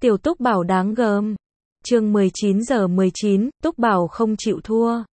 Tiểu Túc Bảo đáng gờm. Chương 19:19, Túc Bảo không chịu thua.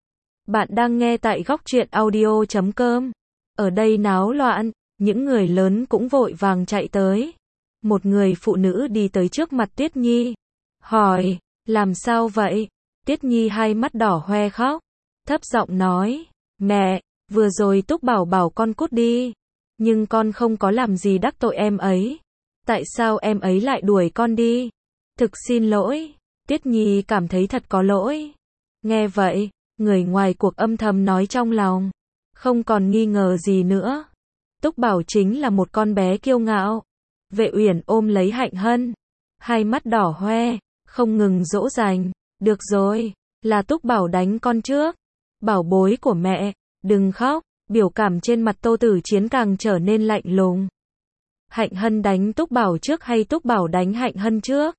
Bạn đang nghe tại góc truyện audio.com. Ở đây náo loạn, những người lớn cũng vội vàng chạy tới. Một người phụ nữ đi tới trước mặt Tuyết Nhi, hỏi, làm sao vậy? Tuyết Nhi hai mắt đỏ hoe khóc, thấp giọng nói, mẹ, vừa rồi Túc Bảo bảo con cút đi, nhưng con không có làm gì đắc tội em ấy. Tại sao em ấy lại đuổi con đi? Thực xin lỗi. Tuyết Nhi cảm thấy thật có lỗi. Nghe vậy, người ngoài cuộc âm thầm nói trong lòng, không còn nghi ngờ gì nữa. Túc Bảo chính là một con bé kiêu ngạo. Vệ Uyển ôm lấy Hạnh Hân, hai mắt đỏ hoe, không ngừng dỗ dành. Được rồi, là Túc Bảo đánh con trước. Bảo bối của mẹ, đừng khóc. Biểu cảm trên mặt Tô Tử Chiến càng trở nên lạnh lùng. Hạnh Hân đánh Túc Bảo trước hay Túc Bảo đánh Hạnh Hân trước?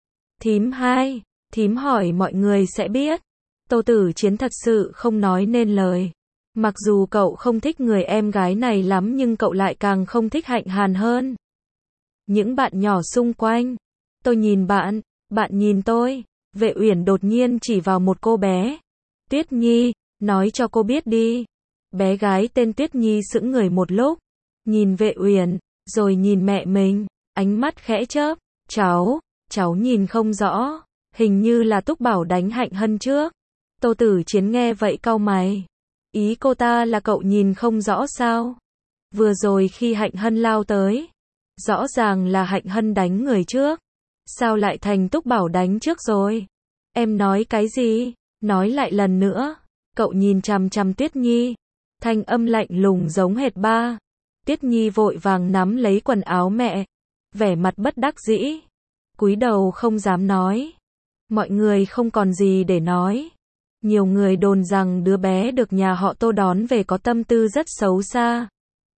Thím hai, thím hỏi mọi người sẽ biết. Tô Tử Chiến thật sự không nói nên lời. Mặc dù cậu không thích người em gái này lắm nhưng cậu lại càng không thích Hạnh Hàn hơn. Những bạn nhỏ xung quanh, tôi nhìn bạn, bạn nhìn tôi. Vệ Uyển đột nhiên chỉ vào một cô bé. Tuyết Nhi, nói cho cô biết đi. Bé gái tên Tuyết Nhi sững người một lúc, nhìn Vệ Uyển, rồi nhìn mẹ mình, ánh mắt khẽ chớp. Cháu nhìn không rõ, hình như là Túc Bảo đánh Hạnh Hân trước. Tô Tử Chiến nghe vậy cau mày. Ý cô ta là cậu nhìn không rõ sao? Vừa rồi khi Hạnh Hân lao tới, rõ ràng là Hạnh Hân đánh người trước. Sao lại thành Túc Bảo đánh trước rồi? Em nói cái gì? Nói lại lần nữa. Cậu nhìn chằm chằm Tuyết Nhi, thanh âm lạnh lùng giống hệt ba. Tuyết Nhi vội vàng nắm lấy quần áo mẹ, vẻ mặt bất đắc dĩ, cúi đầu không dám nói. Mọi người không còn gì để nói. Nhiều người đồn rằng đứa bé được nhà họ Tô đón về có tâm tư rất xấu xa,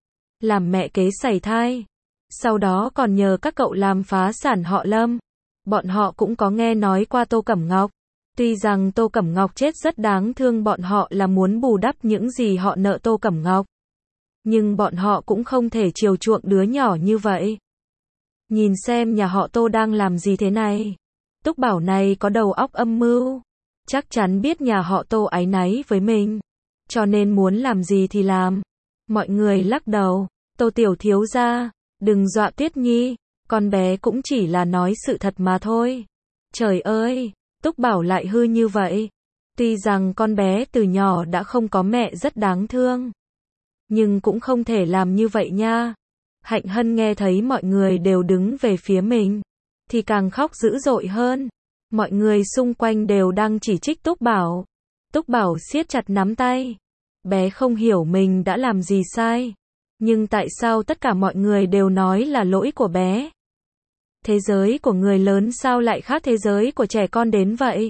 làm mẹ kế sảy thai, sau đó còn nhờ các cậu làm phá sản họ Lâm. Bọn họ cũng có nghe nói qua Tô Cẩm Ngọc. Tuy rằng Tô Cẩm Ngọc chết rất đáng thương, bọn họ là muốn bù đắp những gì họ nợ Tô Cẩm Ngọc, nhưng bọn họ cũng không thể chiều chuộng đứa nhỏ như vậy. Nhìn xem nhà họ Tô đang làm gì thế này. Túc Bảo này có đầu óc âm mưu, chắc chắn biết nhà họ Tô áy náy với mình, cho nên muốn làm gì thì làm. Mọi người lắc đầu. Tô tiểu thiếu gia, đừng dọa Tuyết Nhi, con bé cũng chỉ là nói sự thật mà thôi. Trời ơi, Túc Bảo lại hư như vậy. Tuy rằng con bé từ nhỏ đã không có mẹ rất đáng thương, nhưng cũng không thể làm như vậy nha. Hạnh Hân nghe thấy mọi người đều đứng về phía mình, thì càng khóc dữ dội hơn. Mọi người xung quanh đều đang chỉ trích Túc Bảo. Túc Bảo siết chặt nắm tay. Bé không hiểu mình đã làm gì sai, nhưng tại sao tất cả mọi người đều nói là lỗi của bé? Thế giới của người lớn sao lại khác thế giới của trẻ con đến vậy?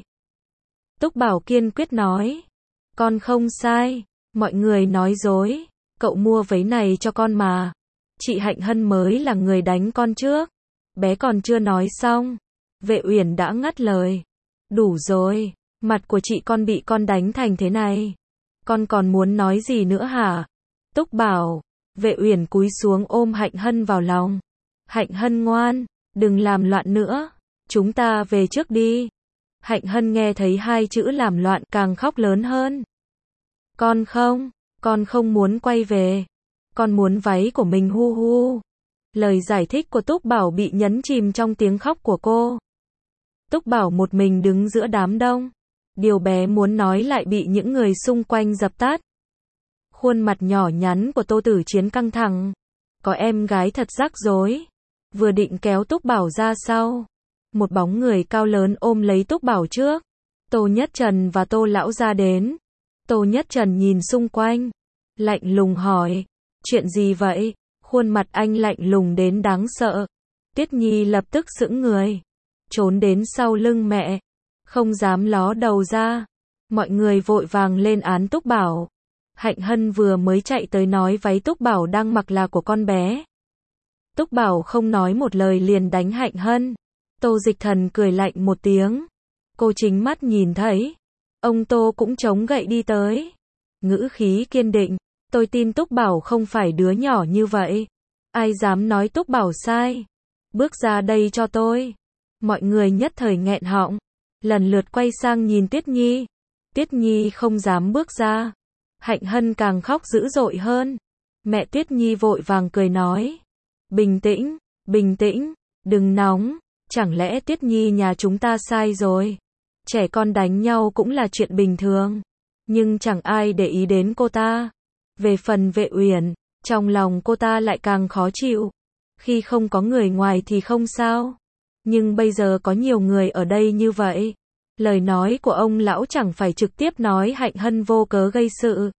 Túc Bảo kiên quyết nói, con không sai, mọi người nói dối, cậu mua váy này cho con mà. Chị Hạnh Hân mới là người đánh con trước. Bé còn chưa nói xong, Vệ Uyển đã ngắt lời. Đủ rồi, mặt của chị con bị con đánh thành thế này, con còn muốn nói gì nữa hả? Túc Bảo. Vệ Uyển cúi xuống ôm Hạnh Hân vào lòng. Hạnh Hân ngoan, đừng làm loạn nữa, chúng ta về trước đi. Hạnh Hân nghe thấy hai chữ làm loạn càng khóc lớn hơn. Con không muốn quay về. Con muốn váy của mình hu hu. Lời giải thích của Túc Bảo bị nhấn chìm trong tiếng khóc của cô. Túc Bảo một mình đứng giữa đám đông. Điều bé muốn nói lại bị những người xung quanh dập tắt. Khuôn mặt nhỏ nhắn của Tô Tử Chiến căng thẳng. Có em gái thật rắc rối. Vừa định kéo Túc Bảo ra sau, một bóng người cao lớn ôm lấy Túc Bảo trước. Tô Nhất Trần và Tô lão gia đến. Tô Nhất Trần nhìn xung quanh, lạnh lùng hỏi, chuyện gì vậy? Khuôn mặt anh lạnh lùng đến đáng sợ. Tuyết Nhi lập tức sững người, trốn đến sau lưng mẹ, không dám ló đầu ra. Mọi người vội vàng lên án Túc Bảo. Hạnh Hân vừa mới chạy tới nói váy Túc Bảo đang mặc là của con bé. Túc Bảo không nói một lời liền đánh Hạnh Hân. Tô Dịch Thần cười lạnh một tiếng. Cô chính mắt nhìn thấy. Ông Tô cũng chống gậy đi tới. Ngữ khí kiên định. Tôi tin Túc Bảo không phải đứa nhỏ như vậy. Ai dám nói Túc Bảo sai? Bước ra đây cho tôi. Mọi người nhất thời nghẹn họng, lần lượt quay sang nhìn Tuyết Nhi. Tuyết Nhi không dám bước ra. Hạnh Hân càng khóc dữ dội hơn. Mẹ Tuyết Nhi vội vàng cười nói. Bình tĩnh, đừng nóng. Chẳng lẽ Tuyết Nhi nhà chúng ta sai rồi? Trẻ con đánh nhau cũng là chuyện bình thường. Nhưng chẳng ai để ý đến cô ta. Về phần Vệ Uyển, trong lòng cô ta lại càng khó chịu. Khi không có người ngoài thì không sao. Nhưng bây giờ có nhiều người ở đây như vậy. Lời nói của ông lão chẳng phải trực tiếp nói Hạnh Hân vô cớ gây sự.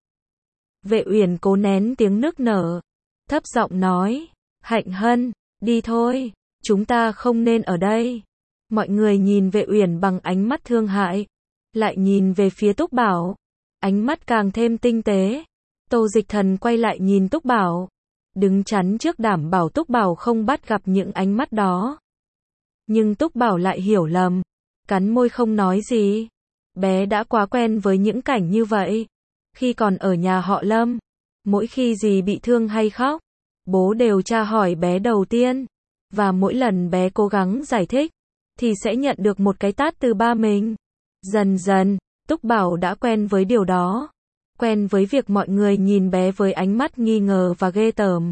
Vệ Uyển cố nén tiếng nức nở. Thấp giọng nói. Hạnh Hân, đi thôi. Chúng ta không nên ở đây. Mọi người nhìn Vệ Uyển bằng ánh mắt thương hại. Lại nhìn về phía Túc Bảo. Ánh mắt càng thêm tinh tế. Tô Dịch Thần quay lại nhìn Túc Bảo. Đứng chắn trước đảm bảo Túc Bảo không bắt gặp những ánh mắt đó. Nhưng Túc Bảo lại hiểu lầm. Cắn môi không nói gì. Bé đã quá quen với những cảnh như vậy. Khi còn ở nhà họ Lâm, mỗi khi dì bị thương hay khóc, bố đều tra hỏi bé đầu tiên. Và mỗi lần bé cố gắng giải thích, thì sẽ nhận được một cái tát từ ba mình. Dần dần, Túc Bảo đã quen với điều đó. Quen với việc mọi người nhìn bé với ánh mắt nghi ngờ và ghê tởm.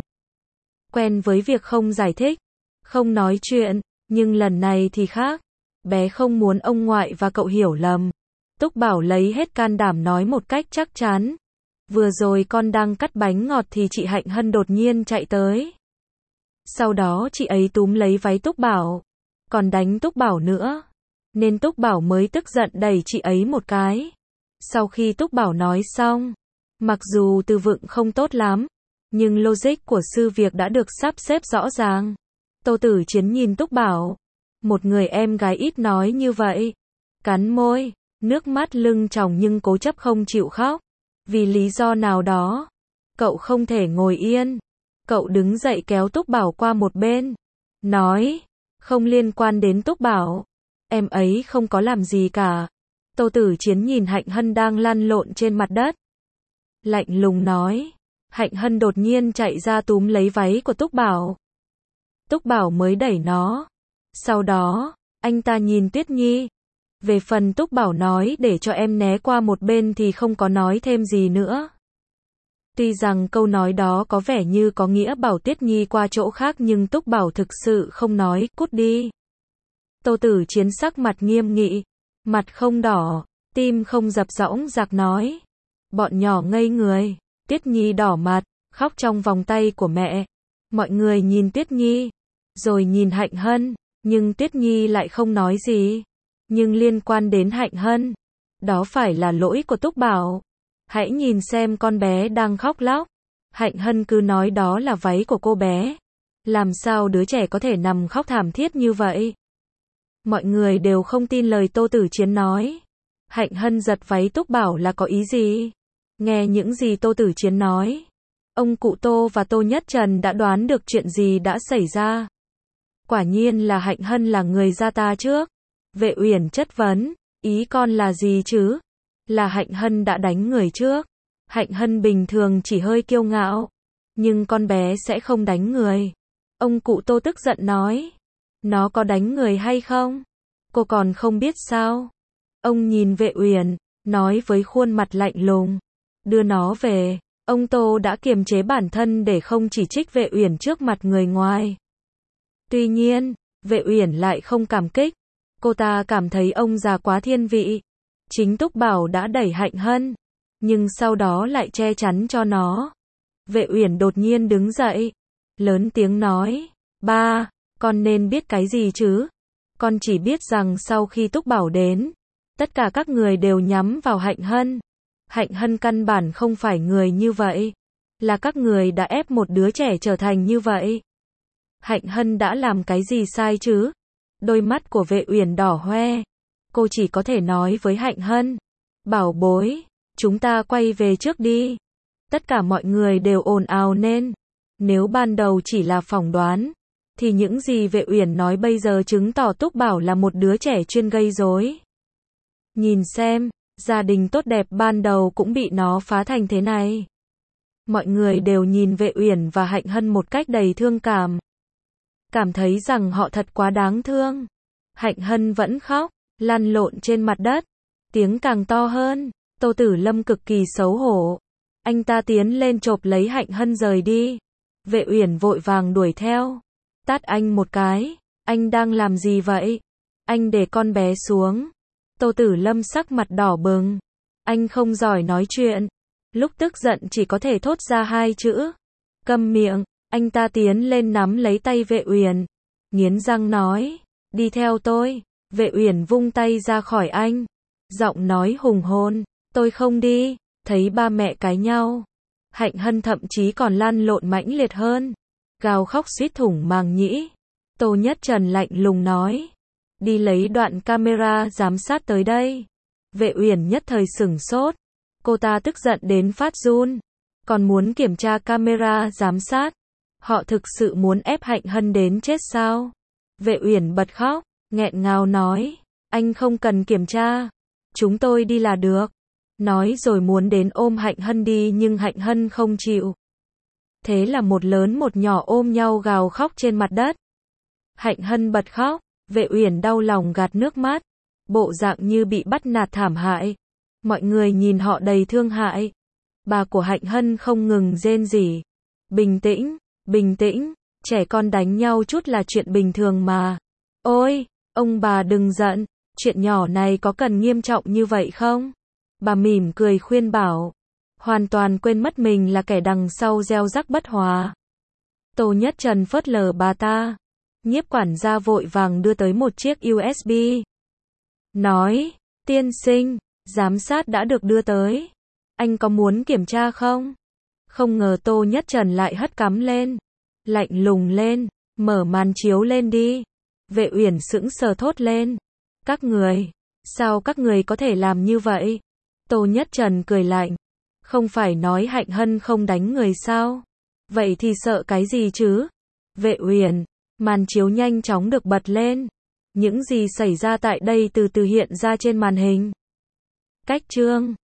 Quen với việc không giải thích, không nói chuyện. Nhưng lần này thì khác. Bé không muốn ông ngoại và cậu hiểu lầm. Túc Bảo lấy hết can đảm nói một cách chắc chắn. Vừa rồi con đang cắt bánh ngọt thì chị Hạnh Hân đột nhiên chạy tới. Sau đó chị ấy túm lấy váy Túc Bảo. Còn đánh Túc Bảo nữa. Nên Túc Bảo mới tức giận đẩy chị ấy một cái. Sau khi Túc Bảo nói xong, mặc dù từ vựng không tốt lắm, nhưng logic của sự việc đã được sắp xếp rõ ràng. Tô Tử Chiến nhìn Túc Bảo. Một người em gái ít nói như vậy. Cắn môi, nước mắt lưng tròng nhưng cố chấp không chịu khóc. Vì lý do nào đó, cậu không thể ngồi yên. Cậu đứng dậy kéo Túc Bảo qua một bên. Nói, không liên quan đến Túc Bảo. Em ấy không có làm gì cả. Tô Tử Chiến nhìn Hạnh Hân đang lăn lộn trên mặt đất. Lạnh lùng nói. Hạnh Hân đột nhiên chạy ra túm lấy váy của Túc Bảo. Túc Bảo mới đẩy nó. Sau đó, anh ta nhìn Tuyết Nhi. Về phần Túc Bảo nói để cho em né qua một bên thì không có nói thêm gì nữa. Tuy rằng câu nói đó có vẻ như có nghĩa bảo Tuyết Nhi qua chỗ khác nhưng Túc Bảo thực sự không nói, cút đi. Tô Tử Chiến sắc mặt nghiêm nghị, mặt không đỏ, tim không dập dõng dạc nói. Bọn nhỏ ngây người, Tuyết Nhi đỏ mặt, khóc trong vòng tay của mẹ. Mọi người nhìn Tuyết Nhi, rồi nhìn Hạnh Hân, nhưng Tuyết Nhi lại không nói gì. Nhưng liên quan đến Hạnh Hân, đó phải là lỗi của Túc Bảo. Hãy nhìn xem con bé đang khóc lóc. Hạnh Hân cứ nói đó là váy của cô bé. Làm sao đứa trẻ có thể nằm khóc thảm thiết như vậy? Mọi người đều không tin lời Tô Tử Chiến nói. Hạnh Hân giật váy Túc Bảo là có ý gì? Nghe những gì Tô Tử Chiến nói, ông cụ Tô và Tô Nhất Trần đã đoán được chuyện gì đã xảy ra. Quả nhiên là Hạnh Hân là người ra ta trước. Vệ Uyển chất vấn, ý con là gì chứ? Là Hạnh Hân đã đánh người trước. Hạnh Hân bình thường chỉ hơi kiêu ngạo, nhưng con bé sẽ không đánh người. Ông cụ Tô tức giận nói, nó có đánh người hay không? Cô còn không biết sao? Ông nhìn Vệ Uyển, nói với khuôn mặt lạnh lùng, đưa nó về. Ông Tô đã kiềm chế bản thân để không chỉ trích Vệ Uyển trước mặt người ngoài. Tuy nhiên, Vệ Uyển lại không cảm kích. Cô ta cảm thấy ông già quá thiên vị. Chính Túc Bảo đã đẩy Hạnh Hân, nhưng sau đó lại che chắn cho nó. Vệ Uyển đột nhiên đứng dậy, lớn tiếng nói, ba, con nên biết cái gì chứ? Con chỉ biết rằng sau khi Túc Bảo đến, tất cả các người đều nhắm vào Hạnh Hân. Hạnh Hân căn bản không phải người như vậy. Là các người đã ép một đứa trẻ trở thành như vậy. Hạnh Hân đã làm cái gì sai chứ? Đôi mắt của Vệ Uyển đỏ hoe. Cô chỉ có thể nói với Hạnh Hân, bảo bối, chúng ta quay về trước đi. Tất cả mọi người đều ồn ào nên. Nếu ban đầu chỉ là phỏng đoán, thì những gì Vệ Uyển nói bây giờ chứng tỏ Túc Bảo là một đứa trẻ chuyên gây rối. Nhìn xem, gia đình tốt đẹp ban đầu cũng bị nó phá thành thế này. Mọi người đều nhìn Vệ Uyển và Hạnh Hân một cách đầy thương cảm. Cảm thấy rằng họ thật quá đáng thương. Hạnh Hân vẫn khóc, lăn lộn trên mặt đất. Tiếng càng to hơn. Tô Tử Lâm cực kỳ xấu hổ. Anh ta tiến lên chộp lấy Hạnh Hân rời đi. Vệ Uyển vội vàng đuổi theo. Tát anh một cái. Anh đang làm gì vậy? Anh để con bé xuống. Tô Tử Lâm sắc mặt đỏ bừng. Anh không giỏi nói chuyện. Lúc tức giận chỉ có thể thốt ra hai chữ. Câm miệng. Anh ta tiến lên nắm lấy tay Vệ Uyển. Nghiến răng nói. Đi theo tôi. Vệ Uyển vung tay ra khỏi anh. Giọng nói hùng hồn. Tôi không đi. Thấy ba mẹ cãi nhau. Hạnh Hân thậm chí còn lăn lộn mãnh liệt hơn. Gào khóc suýt thủng màng nhĩ. Tô Nhất Trần lạnh lùng nói. Đi lấy đoạn camera giám sát tới đây. Vệ Uyển nhất thời sửng sốt. Cô ta tức giận đến phát run. Còn muốn kiểm tra camera giám sát. Họ thực sự muốn ép Hạnh Hân đến chết sao? Vệ Uyển bật khóc, nghẹn ngào nói. Anh không cần kiểm tra. Chúng tôi đi là được. Nói rồi muốn đến ôm Hạnh Hân đi nhưng Hạnh Hân không chịu. Thế là một lớn một nhỏ ôm nhau gào khóc trên mặt đất. Hạnh Hân bật khóc. Vệ Uyển đau lòng gạt nước mắt. Bộ dạng như bị bắt nạt thảm hại. Mọi người nhìn họ đầy thương hại. Bà của Hạnh Hân không ngừng rên rỉ. Bình tĩnh, bình tĩnh. Trẻ con đánh nhau chút là chuyện bình thường mà. Ôi, ông bà đừng giận. Chuyện nhỏ này có cần nghiêm trọng như vậy không? Bà mỉm cười khuyên bảo. Hoàn toàn quên mất mình là kẻ đằng sau gieo rắc bất hòa. Tô Nhất Trần phớt lờ bà ta. Nhiếp quản gia vội vàng đưa tới một chiếc USB. Nói, tiên sinh, giám sát đã được đưa tới. Anh có muốn kiểm tra không? Không ngờ Tô Nhất Trần lại hất cắm lên. Lạnh lùng lên, mở màn chiếu lên đi. Vệ Uyển sững sờ thốt lên. Các người, sao các người có thể làm như vậy? Tô Nhất Trần cười lạnh. Không phải nói Hạnh Hân không đánh người sao? Vậy thì sợ cái gì chứ? Vệ Uyển, màn chiếu nhanh chóng được bật lên. Những gì xảy ra tại đây từ từ hiện ra trên màn hình. Cách chương